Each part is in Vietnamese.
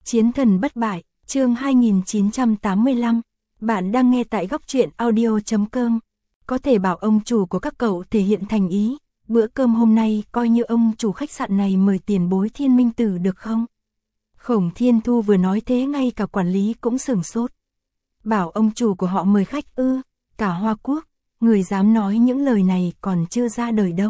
Chiến thần bất bại, chương 2985. Bạn đang nghe tại góc truyện audio.com. Có thể bảo ông chủ của các cậu thể hiện thành ý, bữa cơm hôm nay coi như ông chủ khách sạn này mời tiền bối Thiên Minh Tử được không? Khổng Thiên Thu vừa nói thế ngay cả quản lý cũng sửng sốt. Bảo ông chủ của họ mời khách ư? Cả Hoa Quốc, người dám nói những lời này còn chưa ra đời đâu.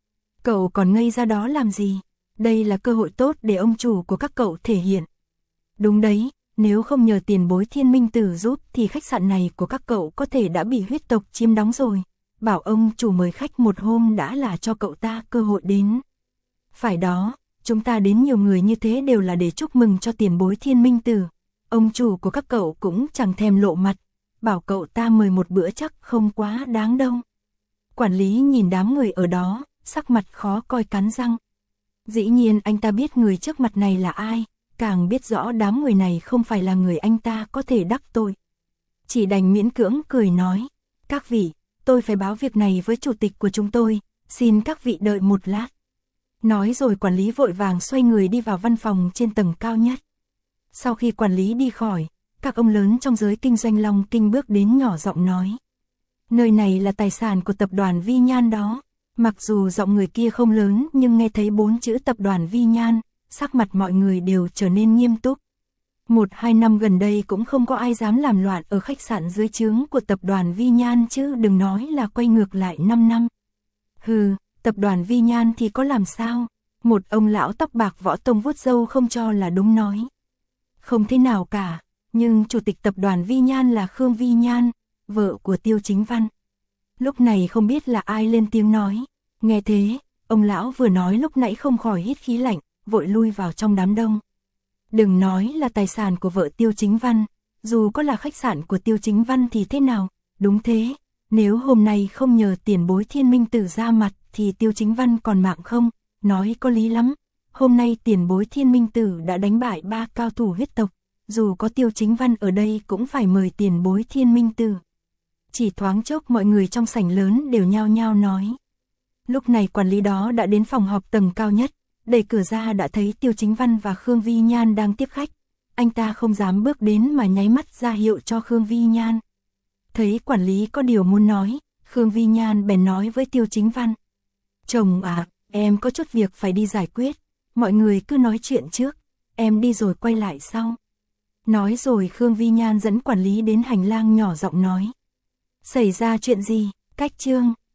Cậu còn ngây ra đó làm gì? Đây là cơ hội tốt để ông chủ của các cậu thể hiện. Đúng đấy, nếu không nhờ tiền bối Thiên Minh Tử giúp thì khách sạn này của các cậu có thể đã bị huyết tộc chiếm đóng rồi. Bảo ông chủ mời khách một hôm đã là cho cậu ta cơ hội đến. Phải đó, chúng ta đến nhiều người như thế đều là để chúc mừng cho tiền bối Thiên Minh Tử. Ông chủ của các cậu cũng chẳng thèm lộ mặt, bảo cậu ta mời một bữa chắc không quá đáng đâu. Quản lý nhìn đám người ở đó, sắc mặt khó coi cắn răng. Dĩ nhiên anh ta biết người trước mặt này là ai, càng biết rõ đám người này không phải là người anh ta có thể đắc tội. Chỉ đành miễn cưỡng cười nói, các vị, tôi phải báo việc này với chủ tịch của chúng tôi, xin các vị đợi một lát. Nói rồi quản lý vội vàng xoay người đi vào văn phòng trên tầng cao nhất. Sau khi quản lý đi khỏi, các ông lớn trong giới kinh doanh Long Kinh bước đến nhỏ giọng nói. Nơi này là tài sản của tập đoàn Vi Nhan đó. Mặc dù giọng người kia không lớn nhưng nghe thấy 4 chữ tập đoàn Vi Nhan, sắc mặt mọi người đều trở nên nghiêm túc. 1-2 năm gần đây cũng không có ai dám làm loạn ở khách sạn dưới trướng của tập đoàn Vi Nhan chứ đừng nói là quay ngược lại 5 năm. Hừ, tập đoàn Vi Nhan thì có làm sao? Một ông lão tóc bạc võ tông vuốt râu không cho là đúng nói. Không thế nào cả, nhưng chủ tịch tập đoàn Vi Nhan là Khương Vi Nhan, vợ của Tiêu Chính Văn. Lúc này không biết là ai lên tiếng nói. Nghe thế, ông lão vừa nói lúc nãy không khỏi hít khí lạnh, vội lui vào trong đám đông. Đừng nói là tài sản của vợ Tiêu Chính Văn, dù có là khách sạn của Tiêu Chính Văn thì thế nào? Đúng thế, nếu hôm nay không nhờ tiền bối Thiên Minh Tử ra mặt thì Tiêu Chính Văn còn mạng không? Nói có lý lắm, hôm nay tiền bối Thiên Minh Tử đã đánh bại 3 cao thủ huyết tộc, dù có Tiêu Chính Văn ở đây cũng phải mời tiền bối Thiên Minh Tử. Chỉ thoáng chốc mọi người trong sảnh lớn đều nhao nhao nói. Lúc này quản lý đó đã đến phòng họp tầng cao nhất, đẩy cửa ra đã thấy Tiêu Chính Văn và Khương Vi Nhan đang tiếp khách. Anh ta không dám bước đến mà nháy mắt ra hiệu cho Khương Vi Nhan. Thấy quản lý có điều muốn nói, Khương Vi Nhan bèn nói với Tiêu Chính Văn. Chồng à, em có chút việc phải đi giải quyết, mọi người cứ nói chuyện trước, em đi rồi quay lại sau. Nói rồi Khương Vi Nhan dẫn quản lý đến hành lang nhỏ giọng nói. Xảy ra chuyện gì? Cách Trương,